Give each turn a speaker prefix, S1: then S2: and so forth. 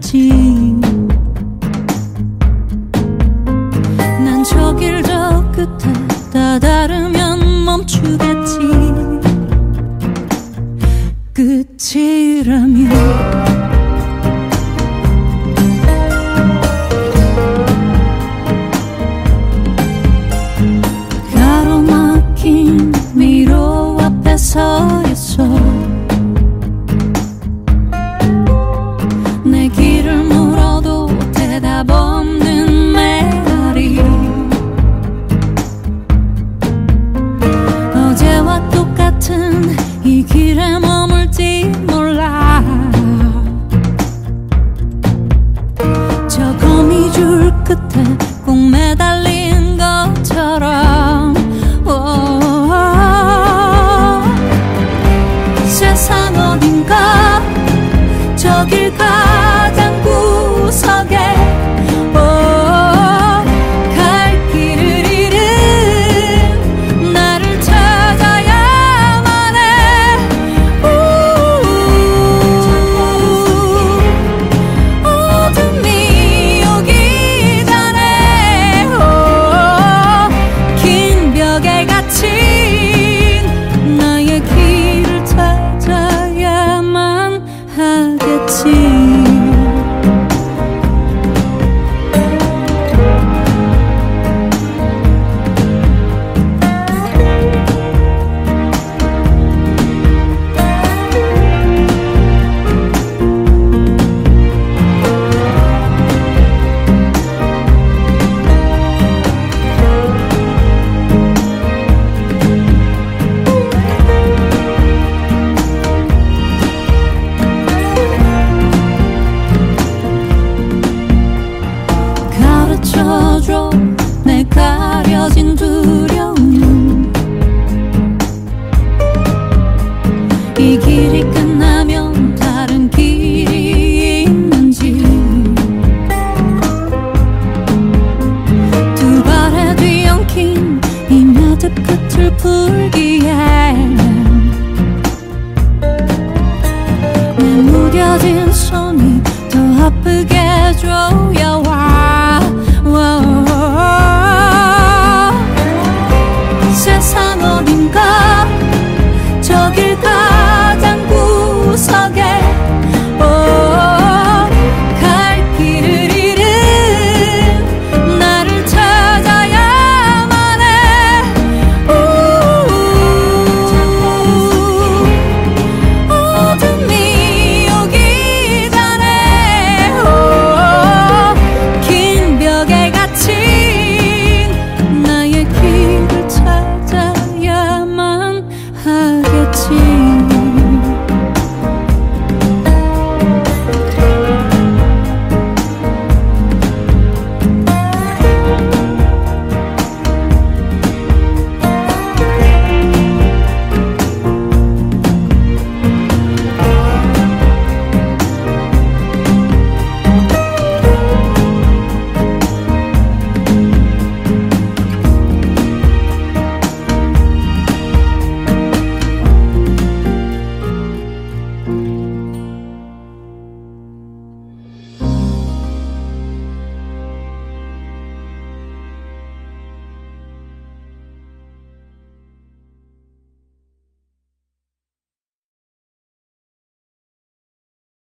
S1: 하겠지. 난 저 길 저 끝에 다다르면 멈추겠지. 끝이라면 미로 앞에 서 있어. 내 길을 물어도 대답 없는 메아리. 어제와 똑같은 이 길에 머물지 몰라. 저 거미줄 끝에 꼭 매달린 것처럼. 세상 어딘가 저 길 가장 구석에 갈 길을 잃은 나를 찾아야만 해. 어둠이 오기 전에 긴 벽에 갇힌 나의 길을 찾아야만 하겠지. 가르쳐줘 내 가려진 두려움. 이 길이 끝나면 다른 길이 있는지. 두 발에 뒤엉킨 이 매듭 끝을 풀기에 내 무뎌진 손이 더 아프게 줘요.